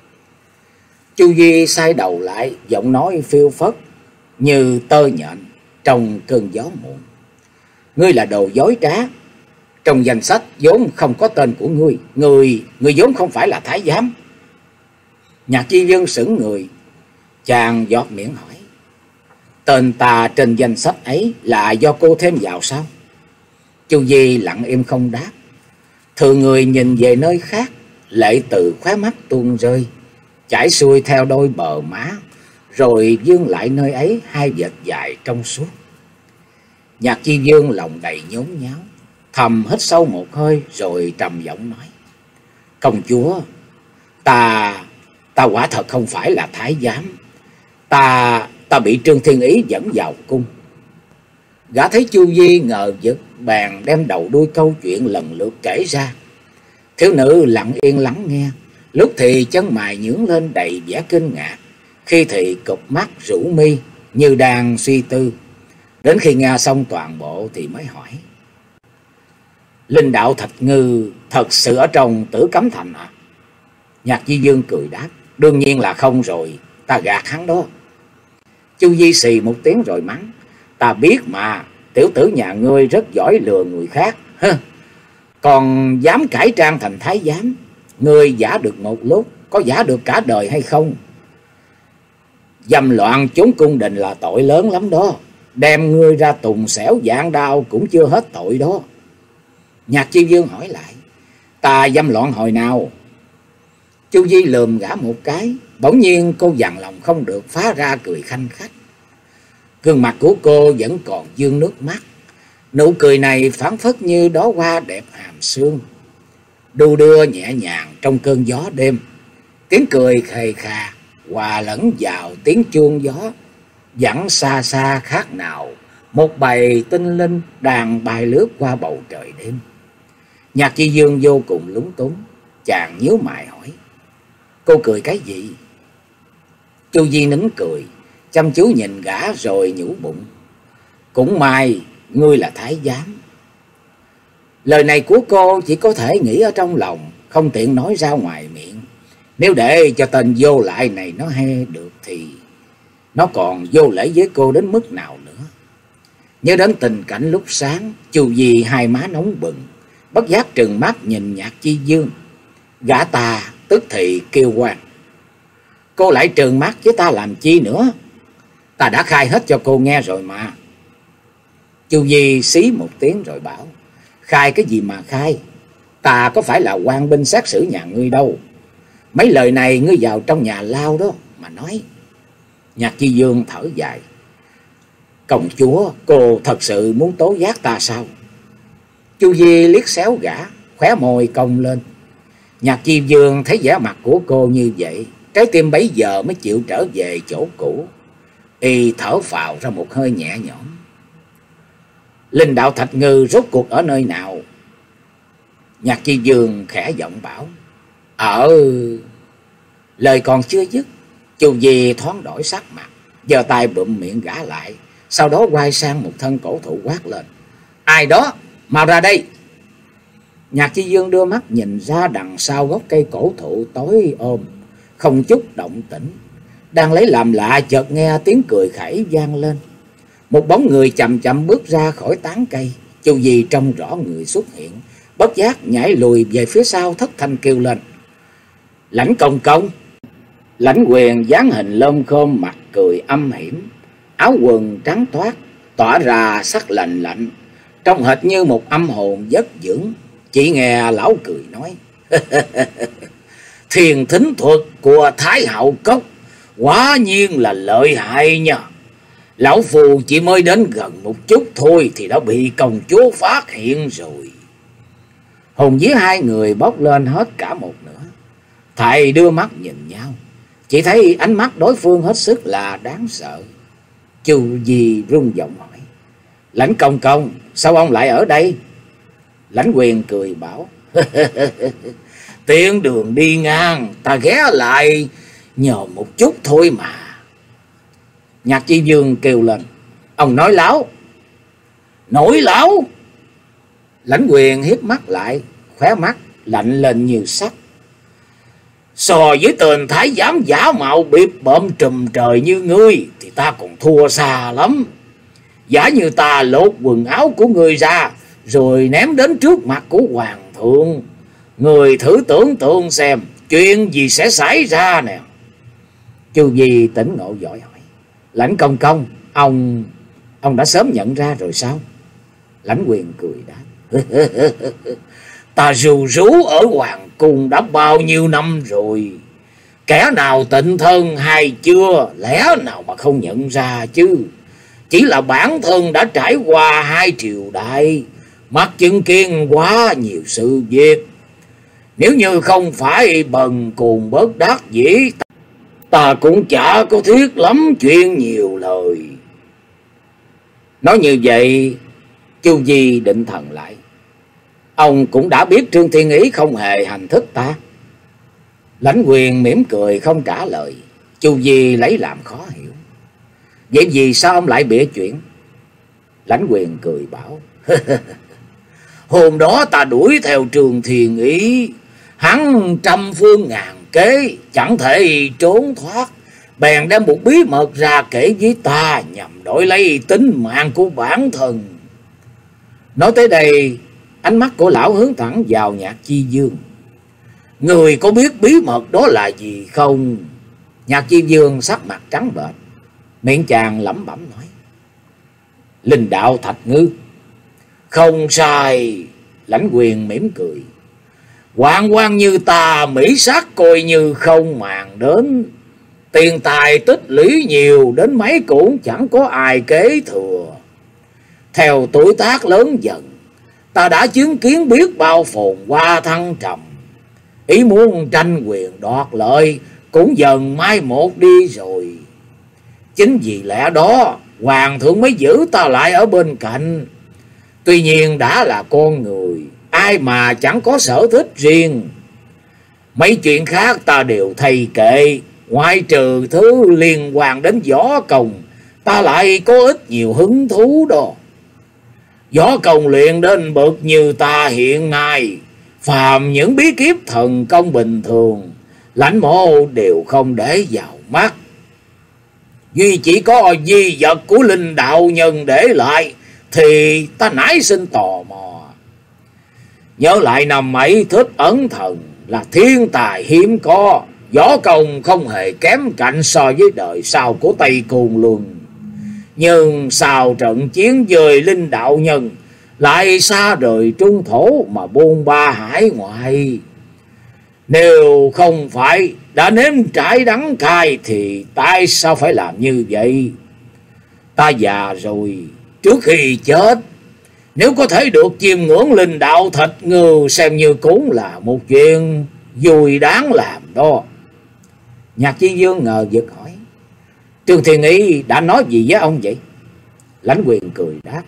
Chu Di sai đầu lại, giọng nói phiêu phất như tơ nhện: trong cơn gió muộn. Ngươi là đồ dối trá. Trong danh sách vốn không có tên của ngươi. Người, người vốn không phải là thái giám. Nhạc Chi Dương sững người. Chàng giọt miệng hỏi. Tên ta trên danh sách ấy là do cô thêm vào sao? Chu Di lặng im không đáp. Thường người nhìn về nơi khác. Lệ từ khóe mắt tuôn rơi, chảy xuôi theo đôi bờ má, rồi dương lại nơi ấy hai vệt dài trong suốt. Nhạc Chi Dương lòng đầy nhốn nháo, thầm hít sâu một hơi rồi trầm giọng nói. Công chúa, ta, ta quả thật không phải là thái giám. Ta, ta bị Trương Thiên Ý dẫn vào cung. Gã thấy Chu Di ngờ vực, bèn đem đầu đuôi câu chuyện lần lượt kể ra. Thiếu nữ lặng yên lắng nghe, lúc thì chân mày nhướng lên đầy vẻ kinh ngạc, khi thì cụp mắt rũ mi như đang suy tư. Đến khi nghe xong toàn bộ thì mới hỏi. Linh đạo Thạch Ngư thật sự ở trong Tử Cấm Thành à? Nhạc Di Dương cười đáp. Đương nhiên là không rồi, ta gạt hắn đó. Chu Di xì một tiếng rồi mắng. Ta biết mà, tiểu tử nhà ngươi rất giỏi lừa người khác. Hơ, còn dám cải trang thành thái giám. Ngươi giả được một lúc, có giả được cả đời hay không? Dâm loạn chốn cung đình là tội lớn lắm đó. Đem ngươi ra tùng xẻo dạng đao cũng chưa hết tội đó. Nhạc Chi Dương hỏi lại. Ta dâm loạn hồi nào? Chu Di lườm gã một cái. Bỗng nhiên cô dằn lòng không được, phá ra cười khanh khách. Gương mặt của cô vẫn còn dương nước mắt. Nụ cười này phảng phất như đóa hoa đẹp hàm sương, đu đưa nhẹ nhàng trong cơn gió đêm. Tiếng cười khề khà hòa lẫn vào tiếng chuông gió, vẳng xa xa khác nào một bầy tinh linh đang bay lướt qua bầu trời đêm. Nhạc Chi Dương vô cùng lúng túng, chàng nhíu mày hỏi. Cô cười cái gì? Chu Di nín cười, chăm chú nhìn gã rồi nhủ bụng. Cũng may ngươi là thái giám. Lời này của cô chỉ có thể nghĩ ở trong lòng, không tiện nói ra ngoài miệng. Nếu để cho tên vô lại này nó hay được thì nó còn vô lễ với cô đến mức nào nữa. Nhớ đến tình cảnh lúc sáng, Chu Di hai má nóng bừng, bất giác trừng mắt nhìn Nhạc Chi Dương. Gã ta tức thì kêu oan. Cô lại trừng mắt với ta làm chi nữa? Ta đã khai hết cho cô nghe rồi mà. Chu Di xí một tiếng rồi bảo. Khai cái gì mà khai? Ta có phải là quan binh xét xử nhà ngươi đâu. Mấy lời này ngươi vào trong nhà lao đó mà nói. Nhạc Chi Dương thở dài. Công chúa, cô thật sự muốn tố giác ta sao? Chu Di liếc xéo gã, khóe môi cong lên. Nhạc Chi Dương thấy vẻ mặt của cô như vậy, trái tim bấy giờ mới chịu trở về chỗ cũ. Y thở phào ra một hơi nhẹ nhõm. Linh đạo Thạch Ngư rốt cuộc ở nơi nào? Nhạc Chi Dương khẽ giọng bảo. Ở... Lời còn chưa dứt, Chu Di thoáng đổi sắc mặt, giơ tay bụm miệng gã lại, sau đó quay sang một thân cổ thụ quát lên. Ai đó, mau ra đây! Nhạc Chi Dương đưa mắt nhìn ra đằng sau gốc cây cổ thụ tối ôm, không chút động tĩnh. Đang lấy làm lạ, chợt nghe tiếng cười khẩy vang lên. Một bóng người chậm chậm bước ra khỏi tán cây. Chu Di trông rõ người xuất hiện, bất giác nhảy lùi về phía sau, thất thanh kêu lên. Lãnh công công! Lãnh Quyền dáng hình lơm khôm, mặt cười âm hiểm, áo quần trắng toát, tỏa ra sắc lạnh lạnh, trông hệt như một âm hồn giấc dưỡng. Chỉ nghe lão cười nói. Thiền thính thuật của Thái Hậu Cốc quả nhiên là lợi hại nha. Lão phù chỉ mới đến gần một chút thôi thì đã bị công chúa phát hiện rồi. Hồn vía hai người bốc lên hết cả một nửa. Thầy đưa mắt nhìn nhau, chỉ thấy ánh mắt đối phương hết sức là đáng sợ. Chu Di rung giọng hỏi. Lãnh công công, sao ông lại ở đây? Lãnh Quyền cười bảo. Tiện đường đi ngang, ta ghé lại nhờ một chút thôi mà. Nhạc Chi Dương kêu lên. Ông nói láo! Nổi láo! Lãnh Quyền hiếp mắt lại, khóe mắt lạnh lên như sắt. So với tên thái giám giả mạo bịp bợm trùm trời như ngươi thì ta còn thua xa lắm. giả như ta lột quần áo của người ra rồi ném đến trước mặt của hoàng thượng, người thử tưởng tượng xem chuyện gì sẽ xảy ra nè. Chu Di tỉnh ngộ vội hỏi: Lãnh công công, ông ông đã sớm nhận ra rồi sao? Lãnh Quyền cười đáp: Ta rù rú ở hoàng cung đã bao nhiêu năm rồi, kẻ nào tịnh thân hay chưa, lẽ nào mà không nhận ra chứ. Chỉ là bản thân đã trải qua hai triều đại, mắt chứng kiến quá nhiều sự việc. Nếu như không phải bần cùng bớt đắc dĩ, ta cũng chả có thiết lắm chuyện nhiều lời. Nói như vậy, Chu Di định thần lại. Ông cũng đã biết Trương Thiên Ý không hề hành thích ta. Lãnh Quyền mỉm cười không trả lời. Chu Di lấy làm khó hiểu: Vậy vì sao ông lại bịa chuyện? Lãnh Quyền cười bảo: Hôm đó ta đuổi theo Trương Thiên Ý, hắn trăm phương ngàn kế chẳng thể trốn thoát, bèn đem một bí mật ra kể với ta nhằm đổi lấy tính mạng của bản thân. Nói tới đây, ánh mắt của lão hướng thẳng vào Nhạc Chi Dương. Người có biết bí mật đó là gì không? Nhạc Chi Dương sắc mặt trắng bệch, miệng chàng lẩm bẩm nói: Linh đạo thạch ngư. Không sai. Lãnh Quyền mỉm cười: Hoạn quan như ta, mỹ sắc coi như không màng đến. Tiền tài tích lũy nhiều đến mấy cũng chẳng có ai kế thừa. Theo tuổi tác lớn dần, ta đã chứng kiến biết bao phồn hoa thăng trầm. Ý muốn tranh quyền đoạt lợi cũng dần mai một đi rồi. Chính vì lẽ đó, hoàng thượng mới giữ ta lại ở bên cạnh. Tuy nhiên đã là con người, ai mà chẳng có sở thích riêng. Mấy chuyện khác ta đều thay kệ, ngoại trừ thứ liên quan đến võ công, ta lại có ít nhiều hứng thú đó. Võ công luyện đến bậc như ta hiện nay, phàm những bí kíp thần công bình thường, Lãnh mộ đều không để vào mắt. Duy chỉ có di vật của linh đạo nhân để lại thì ta nảy sinh tò mò. Nhớ lại năm ấy Thích Ấn Thần là thiên tài hiếm có, võ công không hề kém cạnh so với đời sau của Tây Côn Luân. Nhưng sau trận chiến với linh đạo nhân lại xa rời trung thổ mà buôn ba hải ngoại. Nếu không phải đã nếm trải đắng cay thì tại sao phải làm như vậy? Ta già rồi, trước khi chết, nếu có thể được chiêm ngưỡng linh đạo thạch ngư xem như cũng là một chuyện vui đáng làm đó. Nhạc Chi Dương ngờ vực hỏi: Trương Thiên Ý đã nói gì với ông vậy? Lãnh Quyền cười đáp: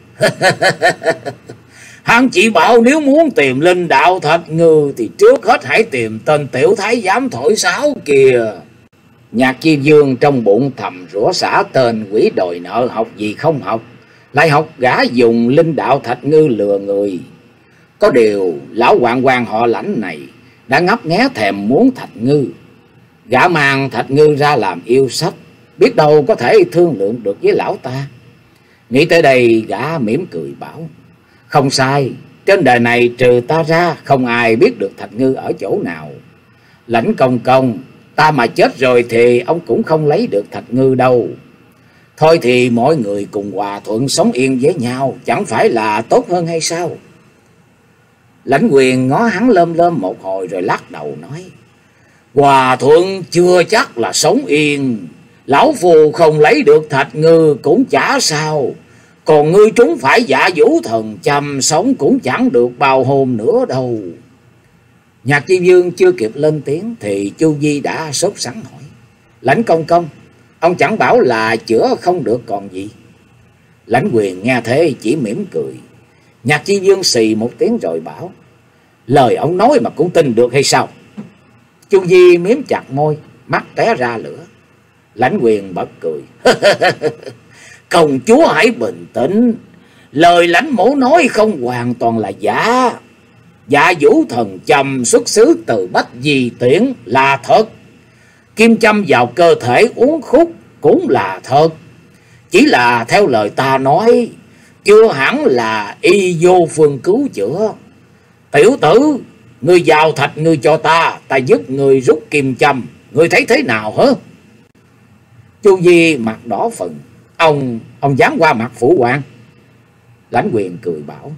Hắn chỉ bảo nếu muốn tìm linh đạo thạch ngư thì trước hết hãy tìm tên tiểu thái giám thổi sáo kìa. Nhạc Chi Dương trong bụng thầm rủa xả tên quỷ đòi nợ học gì không học, lại học gã dùng linh đạo thạch ngư lừa người. Có điều lão hoạn quan họ Lãnh này đã ngấp nghé thèm muốn thạch ngư. Gã mang thạch ngư ra làm yêu sách, biết đâu có thể thương lượng được với lão ta. Nghĩ tới đây, gã mỉm cười bảo: Không sai, trên đời này trừ ta ra không ai biết được thạch ngư ở chỗ nào. Lãnh công công, ta mà chết rồi thì ông cũng không lấy được thạch ngư đâu. Thôi thì mọi người cùng hòa thuận sống yên với nhau, chẳng phải là tốt hơn hay sao? Lãnh Quyền ngó hắn lơm lơm một hồi rồi lắc đầu nói: Hòa thuận chưa chắc là sống yên. Lão phù không lấy được thạch ngư cũng chả sao, còn ngươi trúng phải Dạ Vũ thần châm sống cũng chẳng được bao hôm nữa đâu. Nhạc Chi Dương chưa kịp lên tiếng thì Chu Di đã sốt sắng hỏi: Lãnh công công, ông chẳng bảo là chữa không được còn gì? Lãnh Quyền nghe thế chỉ mỉm cười. Nhạc Chi Dương xì một tiếng rồi bảo: Lời ông nói mà cũng tin được hay sao? Chu Di miếm chặt môi, mắt té ra lửa. Lãnh Quyền bật cười: Công chúa hãy bình tĩnh, lời Lãnh mổ nói không hoàn toàn là giả. Dạ Vũ thần châm xuất xứ từ Bách Di Tiễn là thật, kim châm vào cơ thể uống khúc cũng là thật. Chỉ là theo lời ta nói, chưa hẳn là y vô phương cứu chữa. Tiểu tử, ngươi giao thạch ngươi cho ta, ta giúp ngươi rút kim châm, ngươi thấy thế nào hả? Chu Di mặt đỏ phừng. Ông, ông dám qua mặt phụ hoàng? Lãnh Quyền cười bảo.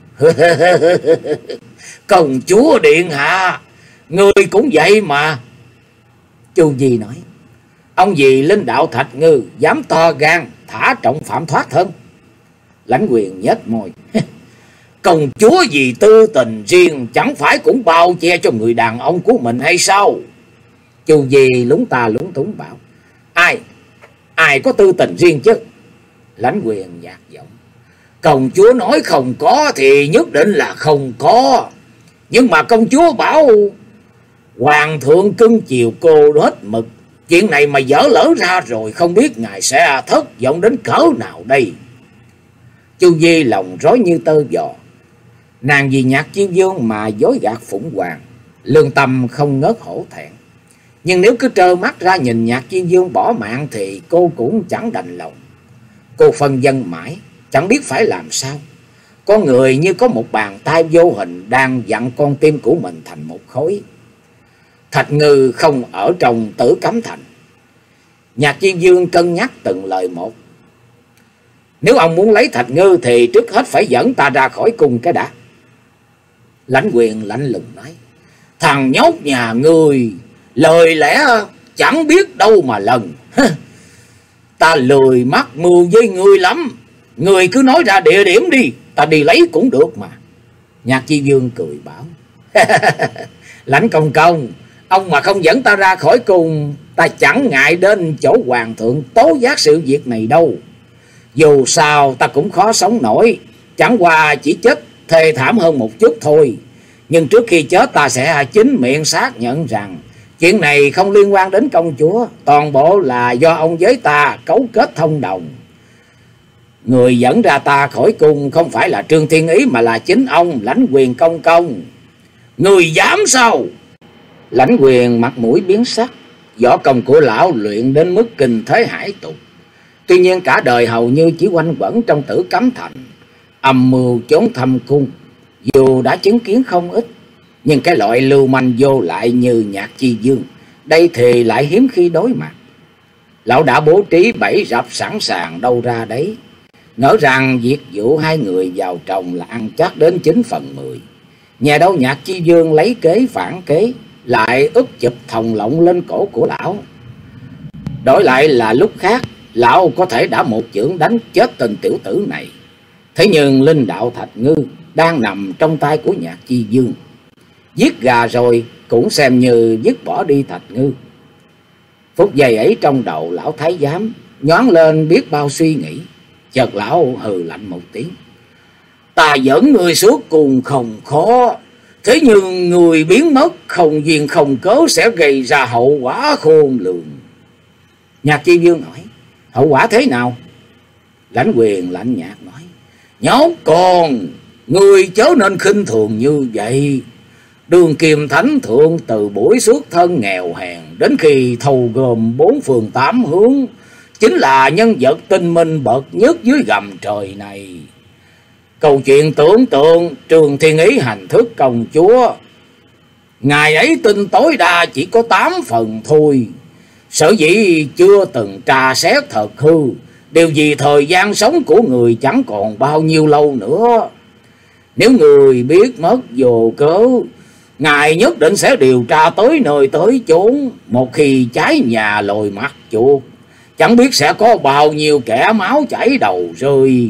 Công chúa điện hạ, ngươi cũng vậy mà. Chu Di nói. Ông gì Linh Đạo Thạch Ngư dám to gan thả trọng phạm thoát thân? Lãnh Quyền nhếch môi. Công chúa vì tư tình riêng chẳng phải cũng bao che cho người đàn ông của mình hay sao? Chu Di lúng ta lúng túng bảo. Ai? Ai có tư tình riêng chứ? Lãnh Quyền nhạt giọng. Công chúa nói không có thì nhất định là không có. Nhưng mà công chúa bảo hoàng thượng cưng chiều cô hết mực. Chuyện này mà dở lỡ ra rồi, không biết ngài sẽ thất vọng đến cỡ nào đây. Chu Di lòng rối như tơ vò. Nàng vì Nhạc Chi Vương mà dối gạt Phụng Hoàng, lương tâm không ngớt hổ thẹn. Nhưng nếu cứ trơ mắt ra nhìn Nhạc Chi Vương bỏ mạng thì cô cũng chẳng đành lòng. Cô phân vân mãi, chẳng biết phải làm sao. Con người như có một bàn tay vô hình đang vặn con tim của mình thành một khối. Thạch Ngư không ở trong Tử Cấm Thành. Nhạc Chi Vương cân nhắc từng lời một. Nếu ông muốn lấy Thạch Ngư thì trước hết phải dẫn ta ra khỏi cung cái đã. Lãnh Quyền lạnh lùng nói. Thằng nhóc nhà ngươi, lời lẽ chẳng biết đâu mà lần. Ta lười mắc mưu với ngươi lắm. Ngươi cứ nói ra địa điểm đi, ta đi lấy cũng được mà. Nhạc Chi Vương cười bảo. Lãnh công công, ông mà không dẫn ta ra khỏi cung, ta chẳng ngại đến chỗ hoàng thượng tố giác sự việc này đâu. Dù sao ta cũng khó sống nổi, chẳng qua chỉ chết thê thảm hơn một chút thôi. Nhưng trước khi chết ta sẽ chính miệng xác nhận rằng chuyện này không liên quan đến công chúa, toàn bộ là do ông với ta cấu kết thông đồng. Người dẫn ra ta khỏi cung không phải là Trương Thiên Ý mà là chính ông Lãnh Quyền công công. Người dám sao? Lãnh Quyền mặt mũi biến sắc. Võ công của lão luyện đến mức kinh thế hải tục. Tuy nhiên cả đời hầu như chỉ quanh quẩn trong Tử Cấm Thành, âm mưu trốn thâm cung. Dù đã chứng kiến không ít, nhưng cái loại lưu manh vô lại như Nhạc Chi Vương, đây thì lại hiếm khi đối mặt. Lão đã bố trí bẫy rập sẵn sàng đâu ra đấy. Ngỡ rằng việc dụ hai người vào chồng là ăn chắc đến chín phần mười. Nhà đâu Nhạc Chi Vương lấy kế phản kế, lại úp chụp thòng lọng lên cổ của lão. Đổi lại là lúc khác, lão có thể đã một chưởng đánh chết tên tiểu tử này. Thế nhưng Linh Đạo Thạch Ngư đang nằm trong tay của Nhạc Chi Vương. Giết gà rồi cũng xem như dứt bỏ đi Thạch Ngư. Phút giây ấy trong đầu lão thái giám nhoáng lên biết bao suy nghĩ. Chợt lão hừ lạnh một tiếng. Ta dẫn người suốt cùng không khó, thế nhưng người biến mất không duyên không cớ sẽ gây ra hậu quả khôn lường. Nhạc Chi Vương hỏi. Hậu quả thế nào? Lãnh Quyền lạnh nhạt nói. Nhóc con, người chớ nên khinh thường như vậy. Đường Kim Thánh Thượng từ buổi xuất thân nghèo hèn đến khi thâu gồm bốn phường tám hướng, chính là nhân vật tinh minh bậc nhất dưới gầm trời này. Câu chuyện tưởng tượng Trương Thiên Ý hành thức công chúa, ngài ấy tin tối đa chỉ có tám phần thôi. Sở dĩ chưa từng tra xét thật hư, điều gì thời gian sống của người chẳng còn bao nhiêu lâu nữa. Nếu người biết mất vô cớ, ngài nhất định sẽ điều tra tới nơi tới chốn. Một khi trái nhà lồi mặt chuột, chẳng biết sẽ có bao nhiêu kẻ máu chảy đầu rơi.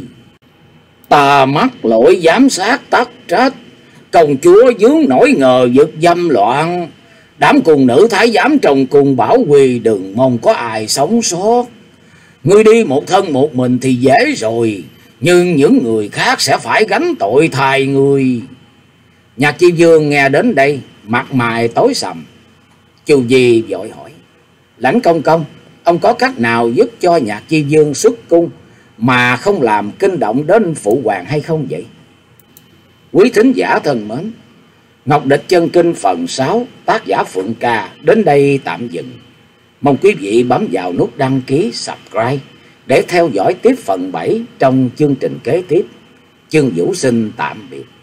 Ta mắc lỗi giám sát tắc trách, công chúa vướng nỗi ngờ vực dâm loạn. Đám cung nữ thái giám trong cung bảo quỳ đừng mong có ai sống sót. Ngươi đi một thân một mình thì dễ rồi, nhưng những người khác sẽ phải gánh tội thay ngươi. Nhạc Chi Vương nghe đến đây, mặt mày tối sầm. Chu Di vội hỏi. Lãnh công công, ông có cách nào giúp cho Nhạc Chi Vương xuất cung mà không làm kinh động đến phụ hoàng hay không vậy? Quý thính giả thân mến, Ngọc Địch Chân Kinh phần sáu, tác giả Phượng Ca đến đây tạm dừng. Mong quý vị bấm vào nút đăng ký, subscribe Để theo dõi tiếp phần bảy trong chương trình kế tiếp. Chương Vũ xin tạm biệt.